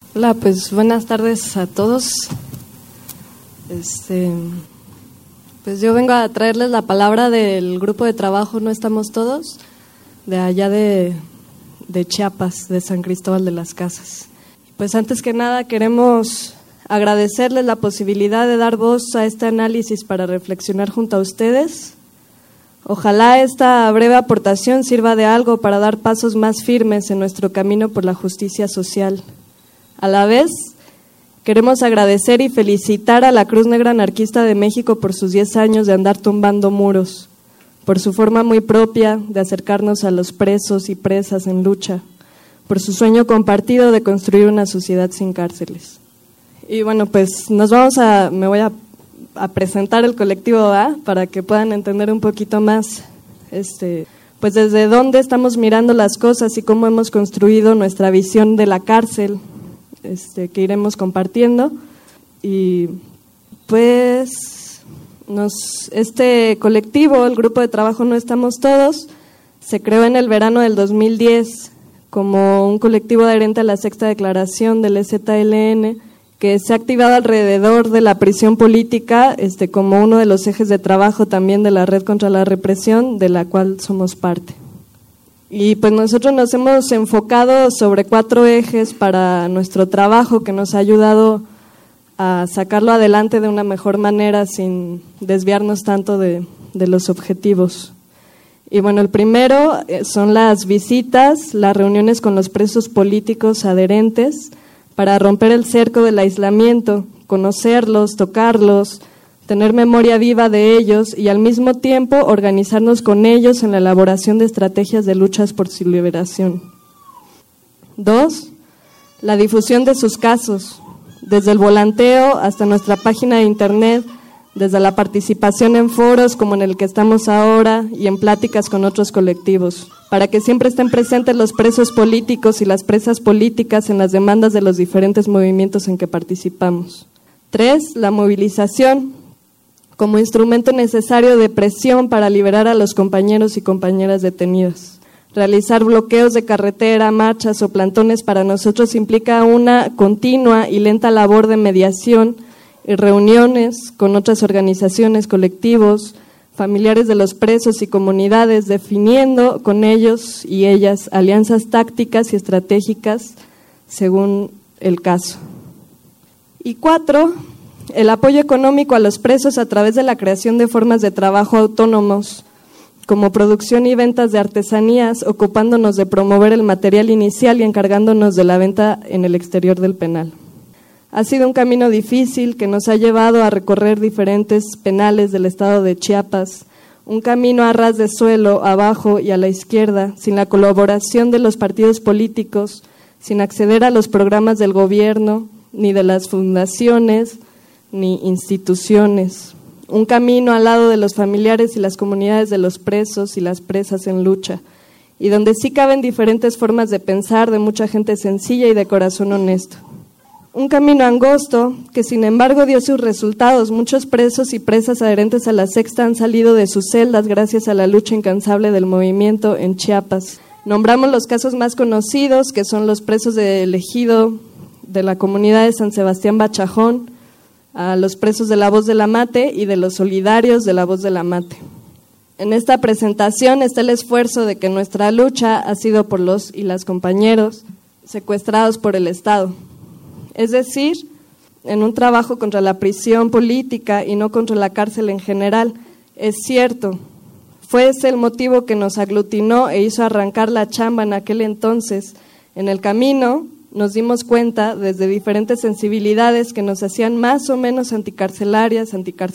Hola, pues buenas tardes a todos. Pues yo vengo a traerles la palabra del grupo de trabajo No Estamos Todos, de allá de Chiapas, de San Cristóbal de las Casas. Pues antes que nada queremos agradecerles la posibilidad de dar voz a este análisis para reflexionar junto a ustedes. Ojalá esta breve aportación sirva de algo para dar pasos más firmes en nuestro camino por la justicia social. A la vez, queremos agradecer y felicitar a la Cruz Negra Anarquista de México por sus 10 años de andar tumbando muros, por su forma muy propia de acercarnos a los presos y presas en lucha, por su sueño compartido de construir una sociedad sin cárceles. Y bueno, pues me voy a presentar el colectivo A para que puedan entender un poquito más pues desde dónde estamos mirando las cosas y cómo hemos construido nuestra visión de la cárcel, que iremos compartiendo. Y pues este colectivo, el grupo de trabajo No Estamos Todos, se creó en el verano del 2010 como un colectivo adherente a la sexta declaración del EZLN, que se ha activado alrededor de la prisión política como uno de los ejes de trabajo también de la Red contra la Represión, de la cual somos parte. Y pues nosotros nos hemos enfocado sobre 4 ejes para nuestro trabajo que nos ha ayudado a sacarlo adelante de una mejor manera sin desviarnos tanto de los objetivos. Y bueno, el primero son las visitas, las reuniones con los presos políticos adherentes para romper el cerco del aislamiento, conocerlos, tocarlos, tener memoria viva de ellos y al mismo tiempo organizarnos con ellos en la elaboración de estrategias de luchas por su liberación. 2. La difusión de sus casos, desde el volanteo hasta nuestra página de internet, desde la participación en foros como en el que estamos ahora y en pláticas con otros colectivos, para que siempre estén presentes los presos políticos y las presas políticas en las demandas de los diferentes movimientos en que participamos. 3. La movilización, como instrumento necesario de presión para liberar a los compañeros y compañeras detenidos. Realizar bloqueos de carretera, marchas o plantones para nosotros implica una continua y lenta labor de mediación y reuniones con otras organizaciones, colectivos, familiares de los presos y comunidades, definiendo con ellos y ellas alianzas tácticas y estratégicas según el caso. Y 4, el apoyo económico a los presos a través de la creación de formas de trabajo autónomos, como producción y ventas de artesanías, ocupándonos de promover el material inicial y encargándonos de la venta en el exterior del penal. Ha sido un camino difícil que nos ha llevado a recorrer diferentes penales del estado de Chiapas, un camino a ras de suelo, abajo y a la izquierda, sin la colaboración de los partidos políticos, sin acceder a los programas del gobierno, ni de las fundaciones, ni instituciones. Un camino al lado de los familiares y las comunidades de los presos y las presas en lucha, y donde sí caben diferentes formas de pensar de mucha gente sencilla y de corazón honesto. Un camino angosto que sin embargo dio sus resultados. Muchos presos y presas adherentes a la sexta han salido de sus celdas gracias a la lucha incansable del movimiento en Chiapas. Nombramos los casos más conocidos, que son los presos del ejido de la comunidad de San Sebastián Bachajón, a los presos de la Voz de la Mate y de los solidarios de la Voz de la Mate. En esta presentación está el esfuerzo de que nuestra lucha ha sido por los y las compañeros secuestrados por el Estado. Es decir, en un trabajo contra la prisión política y no contra la cárcel en general. Es cierto, fue ese el motivo que nos aglutinó e hizo arrancar la chamba en aquel entonces. En el camino nos dimos cuenta desde diferentes sensibilidades que nos hacían más o menos anticarcelarios,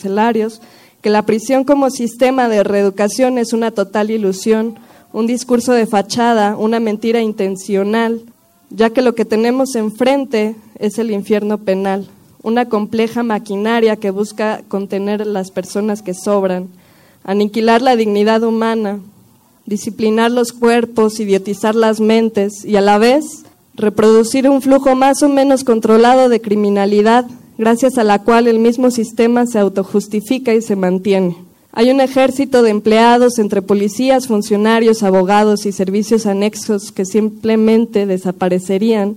que la prisión como sistema de reeducación es una total ilusión, un discurso de fachada, una mentira intencional, ya que lo que tenemos enfrente es el infierno penal, una compleja maquinaria que busca contener las personas que sobran, aniquilar la dignidad humana, disciplinar los cuerpos, idiotizar las mentes y a la vez reproducir un flujo más o menos controlado de criminalidad, gracias a la cual el mismo sistema se autojustifica y se mantiene. Hay un ejército de empleados entre policías, funcionarios, abogados y servicios anexos que simplemente desaparecerían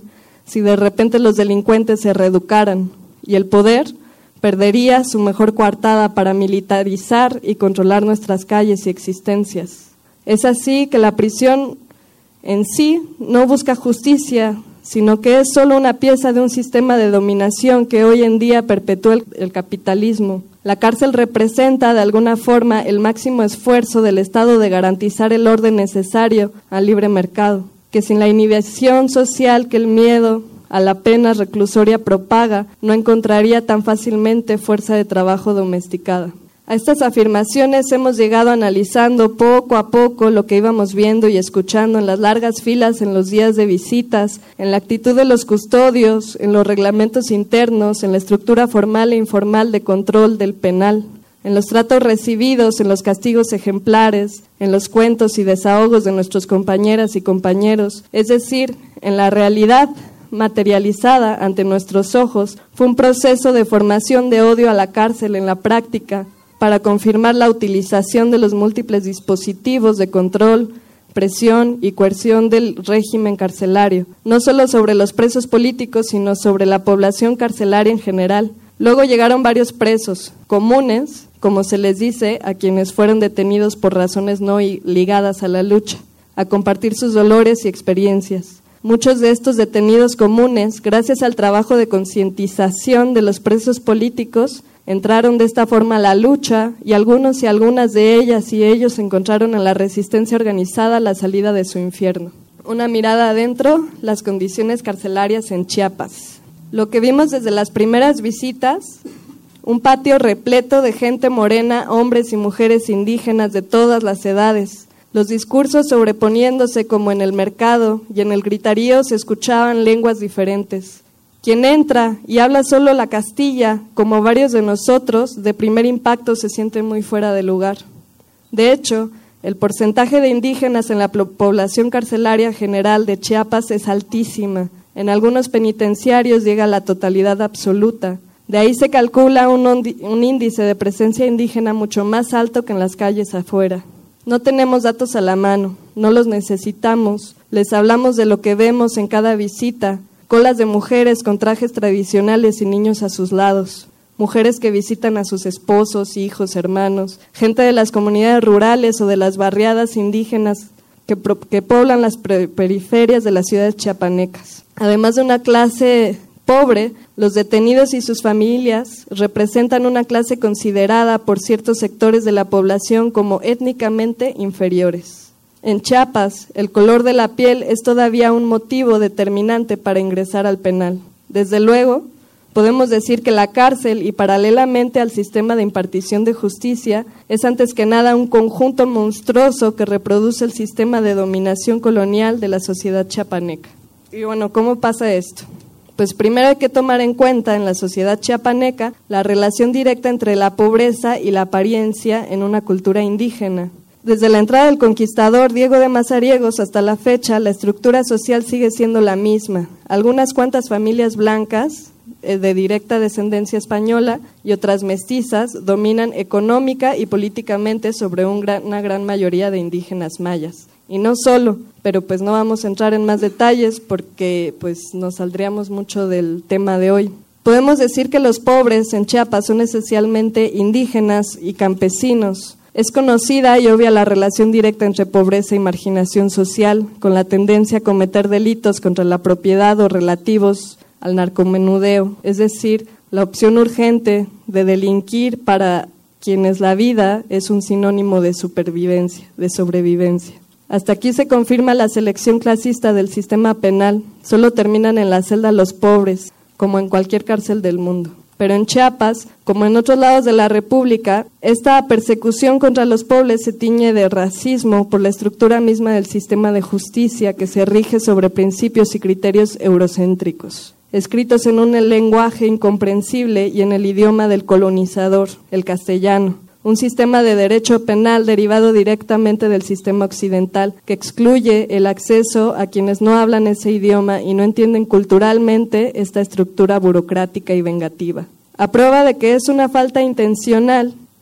si de repente los delincuentes se reeducaran y el poder perdería su mejor coartada para militarizar y controlar nuestras calles y existencias. Es así que la prisión en sí no busca justicia, sino que es solo una pieza de un sistema de dominación que hoy en día perpetúa el capitalismo. La cárcel representa de alguna forma el máximo esfuerzo del Estado de garantizar el orden necesario al libre mercado, que sin la inhibición social que el miedo a la pena reclusoria propaga, no encontraría tan fácilmente fuerza de trabajo domesticada. A estas afirmaciones hemos llegado analizando poco a poco lo que íbamos viendo y escuchando en las largas filas en los días de visitas, en la actitud de los custodios, en los reglamentos internos, en la estructura formal e informal de control del penal, en los tratos recibidos, en los castigos ejemplares, en los cuentos y desahogos de nuestros compañeras y compañeros, es decir, en la realidad materializada ante nuestros ojos. Fue un proceso de formación de odio a la cárcel en la práctica para confirmar la utilización de los múltiples dispositivos de control, presión y coerción del régimen carcelario, no solo sobre los presos políticos, sino sobre la población carcelaria en general. Luego llegaron varios presos comunes, como se les dice, a quienes fueron detenidos por razones no ligadas a la lucha, a compartir sus dolores y experiencias. Muchos de estos detenidos comunes, gracias al trabajo de concientización de los presos políticos, entraron de esta forma a la lucha y algunos y algunas de ellas y ellos encontraron en la resistencia organizada la salida de su infierno. Una mirada adentro, las condiciones carcelarias en Chiapas. Lo que vimos desde las primeras visitas, un patio repleto de gente morena, hombres y mujeres indígenas de todas las edades. Los discursos sobreponiéndose como en el mercado y en el gritarío se escuchaban lenguas diferentes. Quien entra y habla solo la castilla, como varios de nosotros, de primer impacto se siente muy fuera de lugar. De hecho, el porcentaje de indígenas en la población carcelaria general de Chiapas es altísima. En algunos penitenciarios llega a la totalidad absoluta. De ahí se calcula un índice de presencia indígena mucho más alto que en las calles afuera. No tenemos datos a la mano, no los necesitamos, les hablamos de lo que vemos en cada visita, colas de mujeres con trajes tradicionales y niños a sus lados, mujeres que visitan a sus esposos, hijos, hermanos, gente de las comunidades rurales o de las barriadas indígenas que poblan las periferias de las ciudades chiapanecas. Además de una clase pobre, los detenidos y sus familias representan una clase considerada por ciertos sectores de la población como étnicamente inferiores. En Chiapas, el color de la piel es todavía un motivo determinante para ingresar al penal. Desde luego, podemos decir que la cárcel y paralelamente al sistema de impartición de justicia es antes que nada un conjunto monstruoso que reproduce el sistema de dominación colonial de la sociedad chiapaneca. Y bueno, ¿cómo pasa esto? Pues primero hay que tomar en cuenta en la sociedad chiapaneca la relación directa entre la pobreza y la apariencia en una cultura indígena. Desde la entrada del conquistador Diego de Mazariegos hasta la fecha, la estructura social sigue siendo la misma. Algunas cuantas familias blancas de directa descendencia española y otras mestizas dominan económica y políticamente sobre una gran mayoría de indígenas mayas. Y no solo, pero pues no vamos a entrar en más detalles porque pues nos saldríamos mucho del tema de hoy. Podemos decir que los pobres en Chiapas son esencialmente indígenas y campesinos. Es conocida y obvia la relación directa entre pobreza y marginación social, con la tendencia a cometer delitos contra la propiedad o relativos al narcomenudeo, es decir, la opción urgente de delinquir para quienes la vida es un sinónimo de supervivencia, de sobrevivencia. Hasta aquí se confirma la selección clasista del sistema penal. Solo terminan en la celda los pobres, como en cualquier cárcel del mundo. Pero en Chiapas, como en otros lados de la República, esta persecución contra los pobres se tiñe de racismo por la estructura misma del sistema de justicia que se rige sobre principios y criterios eurocéntricos, escritos en un lenguaje incomprensible y en el idioma del colonizador, el castellano. Un sistema de derecho penal derivado directamente del sistema occidental que excluye el acceso a quienes no hablan ese idioma y no entienden culturalmente esta estructura burocrática y vengativa. A prueba de que es una falta intencional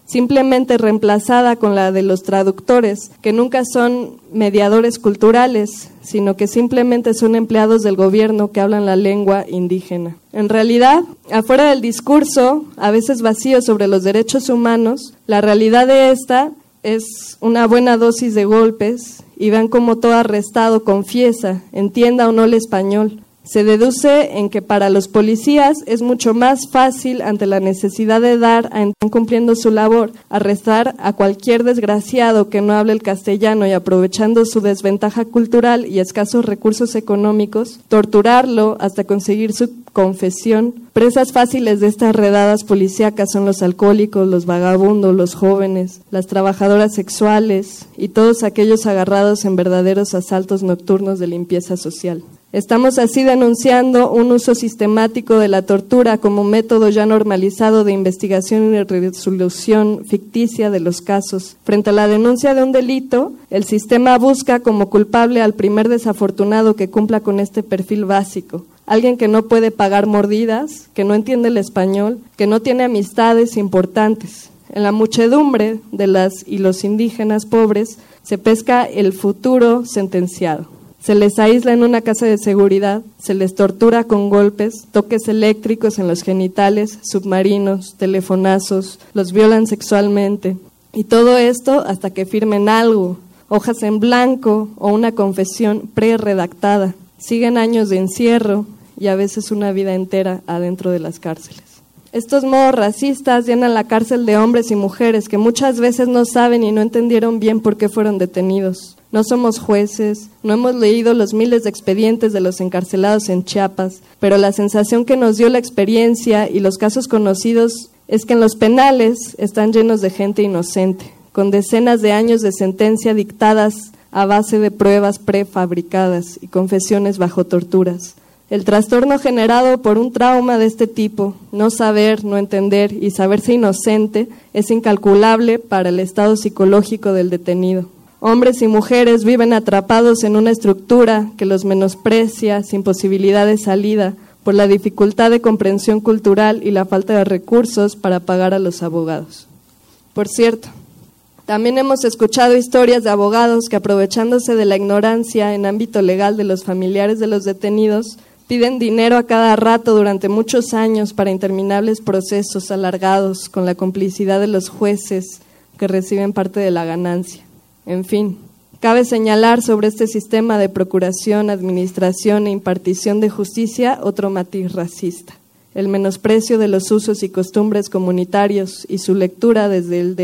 simplemente reemplazada con la de los traductores, que nunca son mediadores culturales, sino que simplemente son empleados del gobierno que hablan la lengua indígena. En realidad, afuera del discurso, a veces vacío sobre los derechos humanos, la realidad de esta es una buena dosis de golpes y vean cómo todo arrestado confiesa, entienda o no el español. Se deduce en que para los policías es mucho más fácil, ante la necesidad de dar a entrar cumpliendo su labor, arrestar a cualquier desgraciado que no hable el castellano y aprovechando su desventaja cultural y escasos recursos económicos, torturarlo hasta conseguir su confesión. Presas fáciles de estas redadas policíacas son los alcohólicos, los vagabundos, los jóvenes, las trabajadoras sexuales y todos aquellos agarrados en verdaderos asaltos nocturnos de limpieza social. Estamos así denunciando un uso sistemático de la tortura como método ya normalizado de investigación y resolución ficticia de los casos. Frente a la denuncia de un delito, el sistema busca como culpable al primer desafortunado que cumpla con este perfil básico. Alguien que no puede pagar mordidas, que no entiende el español, que no tiene amistades importantes. En la muchedumbre de las y los indígenas pobres se pesca el futuro sentenciado. Se les aísla en una casa de seguridad, se les tortura con golpes, toques eléctricos en los genitales, submarinos, telefonazos, los violan sexualmente. Y todo esto hasta que firmen algo, hojas en blanco o una confesión pre-redactada. Siguen años de encierro y a veces una vida entera adentro de las cárceles. Estos modos racistas llenan la cárcel de hombres y mujeres que muchas veces no saben y no entendieron bien por qué fueron detenidos. No somos jueces, no hemos leído los miles de expedientes de los encarcelados en Chiapas, pero la sensación que nos dio la experiencia y los casos conocidos es que en los penales están llenos de gente inocente, con decenas de años de sentencia dictadas a base de pruebas prefabricadas y confesiones bajo torturas. El trastorno generado por un trauma de este tipo, no saber, no entender y saberse inocente, es incalculable para el estado psicológico del detenido. Hombres y mujeres viven atrapados en una estructura que los menosprecia sin posibilidad de salida por la dificultad de comprensión cultural y la falta de recursos para pagar a los abogados. Por cierto, también hemos escuchado historias de abogados que, aprovechándose de la ignorancia en ámbito legal de los familiares de los detenidos, piden dinero a cada rato durante muchos años para interminables procesos alargados con la complicidad de los jueces que reciben parte de la ganancia. En fin, cabe señalar sobre este sistema de procuración, administración e impartición de justicia otro matiz racista: el menosprecio de los usos y costumbres comunitarios y su lectura desde el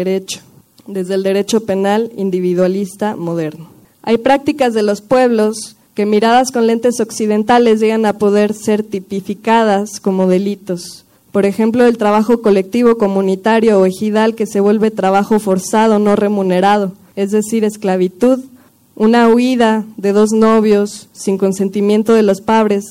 derecho penal individualista moderno. Hay prácticas de los pueblos que, miradas con lentes occidentales, llegan a poder ser tipificadas como delitos. Por ejemplo, el trabajo colectivo comunitario o ejidal, que se vuelve trabajo forzado no remunerado, es decir, esclavitud. Una huida de dos novios sin consentimiento de los padres,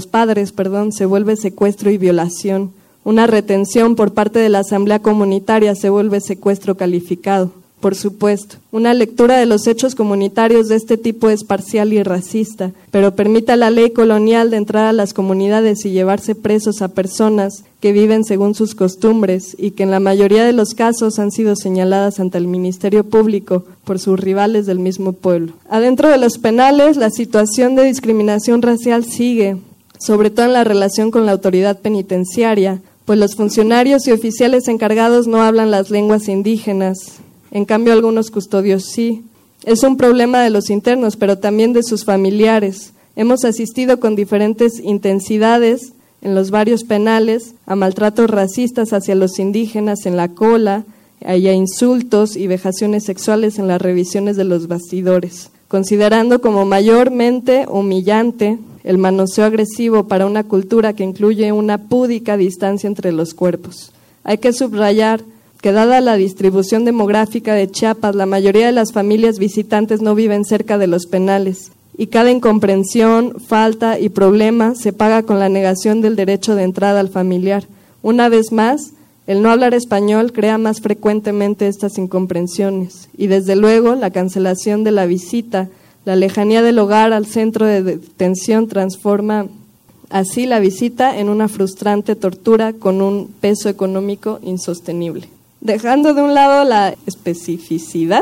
se vuelve secuestro y violación. Una retención por parte de la asamblea comunitaria se vuelve secuestro calificado. Por supuesto, una lectura de los hechos comunitarios de este tipo es parcial y racista, pero permite a la ley colonial de entrar a las comunidades y llevarse presos a personas que viven según sus costumbres y que en la mayoría de los casos han sido señaladas ante el Ministerio Público por sus rivales del mismo pueblo. Adentro de los penales, la situación de discriminación racial sigue, sobre todo en la relación con la autoridad penitenciaria, pues los funcionarios y oficiales encargados no hablan las lenguas indígenas. En cambio, algunos custodios sí. Es un problema de los internos, pero también de sus familiares. Hemos asistido con diferentes intensidades en los varios penales a maltratos racistas hacia los indígenas en la cola, y a insultos y vejaciones sexuales en las revisiones de los bastidores, considerando como mayormente humillante el manoseo agresivo para una cultura que incluye una púdica distancia entre los cuerpos. Hay que subrayar que, dada la distribución demográfica de Chiapas, la mayoría de las familias visitantes no viven cerca de los penales, y cada incomprensión, falta y problema se paga con la negación del derecho de entrada al familiar. Una vez más, el no hablar español crea más frecuentemente estas incomprensiones, y desde luego la cancelación de la visita, la lejanía del hogar al centro de detención transforma así la visita en una frustrante tortura con un peso económico insostenible. Dejando de un lado la especificidad,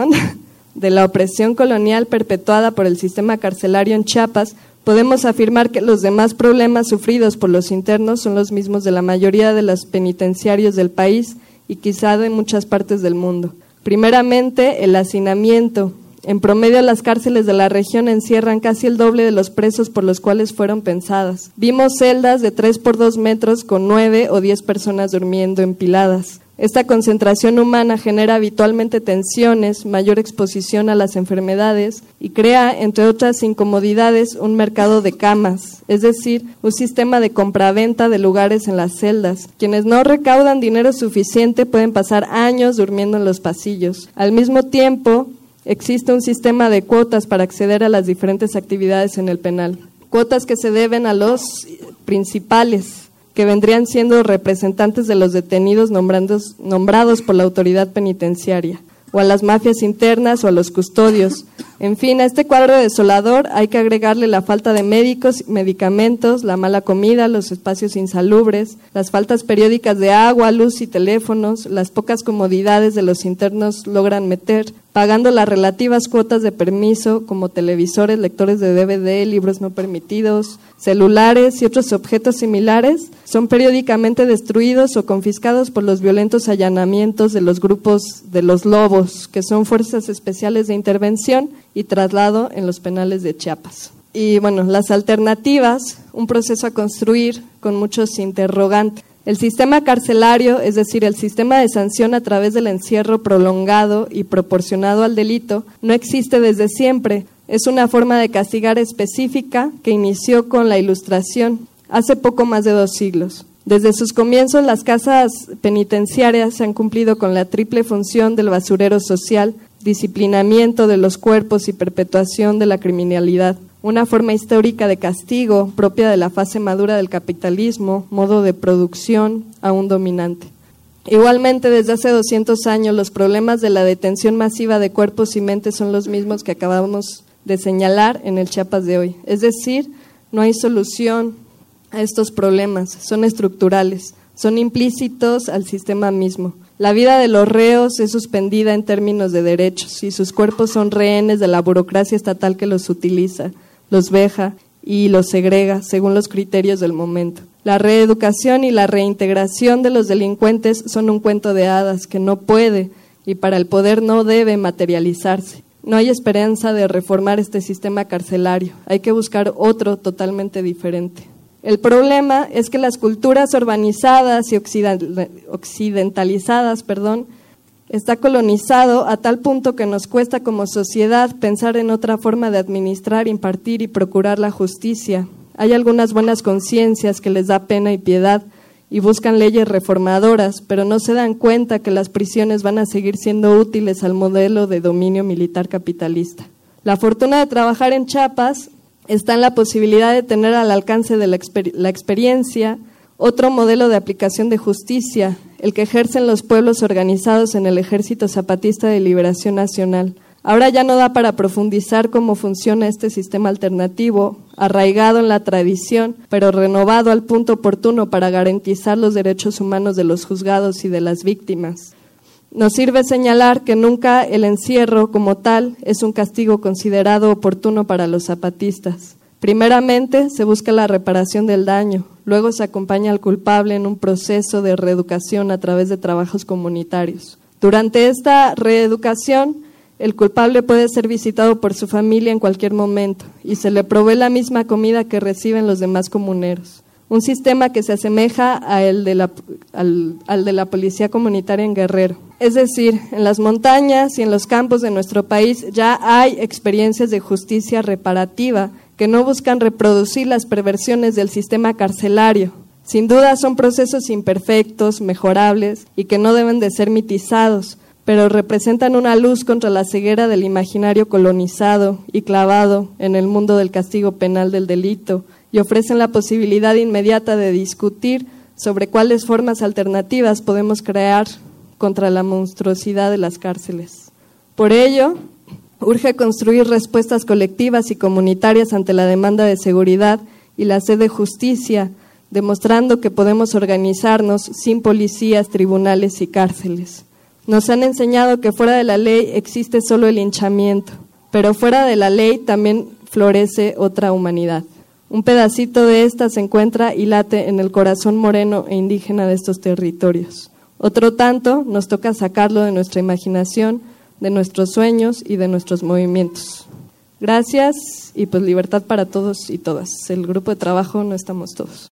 de la opresión colonial perpetuada por el sistema carcelario en Chiapas, podemos afirmar que los demás problemas sufridos por los internos son los mismos de la mayoría de los penitenciarios del país y quizá de muchas partes del mundo. Primeramente, el hacinamiento. En promedio, las cárceles de la región encierran casi el doble de los presos por los cuales fueron pensadas. Vimos celdas de 3 por 2 metros con 9 o 10 personas durmiendo empiladas. Esta concentración humana genera habitualmente tensiones, mayor exposición a las enfermedades y crea, entre otras incomodidades, un mercado de camas, es decir, un sistema de compraventa de lugares en las celdas. Quienes no recaudan dinero suficiente pueden pasar años durmiendo en los pasillos. Al mismo tiempo, existe un sistema de cuotas para acceder a las diferentes actividades en el penal. Cuotas que se deben a los principales, que vendrían siendo representantes de los detenidos nombrados por la autoridad penitenciaria, o a las mafias internas o a los custodios. En fin, a este cuadro desolador hay que agregarle la falta de médicos, medicamentos, la mala comida, los espacios insalubres, las faltas periódicas de agua, luz y teléfonos, las pocas comodidades de los internos logran meter, pagando las relativas cuotas de permiso como televisores, lectores de DVD, libros no permitidos, celulares y otros objetos similares, son periódicamente destruidos o confiscados por los violentos allanamientos de los grupos de los lobos, que son fuerzas especiales de intervención y traslado en los penales de Chiapas. Y bueno, las alternativas, un proceso a construir con muchos interrogantes. El sistema carcelario, es decir, el sistema de sanción a través del encierro prolongado y proporcionado al delito, no existe desde siempre. Es una forma de castigar específica que inició con la Ilustración hace poco más de 2 siglos. Desde sus comienzos, las casas penitenciarias se han cumplido con la triple función del basurero social, disciplinamiento de los cuerpos y perpetuación de la criminalidad. Una forma histórica de castigo propia de la fase madura del capitalismo, modo de producción aún dominante. Igualmente, desde hace 200 años, los problemas de la detención masiva de cuerpos y mentes son los mismos que acabamos de señalar en el Chiapas de hoy. Es decir, no hay solución a estos problemas, son estructurales, son implícitos al sistema mismo. La vida de los reos es suspendida en términos de derechos y sus cuerpos son rehenes de la burocracia estatal que los utiliza, los veja y los segrega según los criterios del momento. La reeducación y la reintegración de los delincuentes son un cuento de hadas que no puede y para el poder no debe materializarse. No hay esperanza de reformar este sistema carcelario, hay que buscar otro totalmente diferente. El problema es que las culturas urbanizadas y occidentalizadas, está colonizado a tal punto que nos cuesta como sociedad pensar en otra forma de administrar, impartir y procurar la justicia. Hay algunas buenas conciencias que les da pena y piedad y buscan leyes reformadoras, pero no se dan cuenta que las prisiones van a seguir siendo útiles al modelo de dominio militar capitalista. La fortuna de trabajar en Chiapas está en la posibilidad de tener al alcance de la experiencia otro modelo de aplicación de justicia, el que ejercen los pueblos organizados en el Ejército Zapatista de Liberación Nacional. Ahora ya no da para profundizar cómo funciona este sistema alternativo, arraigado en la tradición, pero renovado al punto oportuno para garantizar los derechos humanos de los juzgados y de las víctimas. Nos sirve señalar que nunca el encierro como tal es un castigo considerado oportuno para los zapatistas. Primeramente, se busca la reparación del daño, luego se acompaña al culpable en un proceso de reeducación a través de trabajos comunitarios. Durante esta reeducación, el culpable puede ser visitado por su familia en cualquier momento y se le provee la misma comida que reciben los demás comuneros. Un sistema que se asemeja al de la policía comunitaria en Guerrero. Es decir, en las montañas y en los campos de nuestro país ya hay experiencias de justicia reparativa que no buscan reproducir las perversiones del sistema carcelario. Sin duda son procesos imperfectos, mejorables y que no deben de ser mitizados, pero representan una luz contra la ceguera del imaginario colonizado y clavado en el mundo del castigo penal del delito y ofrecen la posibilidad inmediata de discutir sobre cuáles formas alternativas podemos crear contra la monstruosidad de las cárceles. Por ello, urge construir respuestas colectivas y comunitarias ante la demanda de seguridad y la sed de justicia, demostrando que podemos organizarnos sin policías, tribunales y cárceles. Nos han enseñado que fuera de la ley existe solo el linchamiento, pero fuera de la ley también florece otra humanidad. Un pedacito de esta se encuentra y late en el corazón moreno e indígena de estos territorios. Otro tanto nos toca sacarlo de nuestra imaginación, de nuestros sueños y de nuestros movimientos. Gracias y pues libertad para todos y todas. El grupo de trabajo no estamos todos.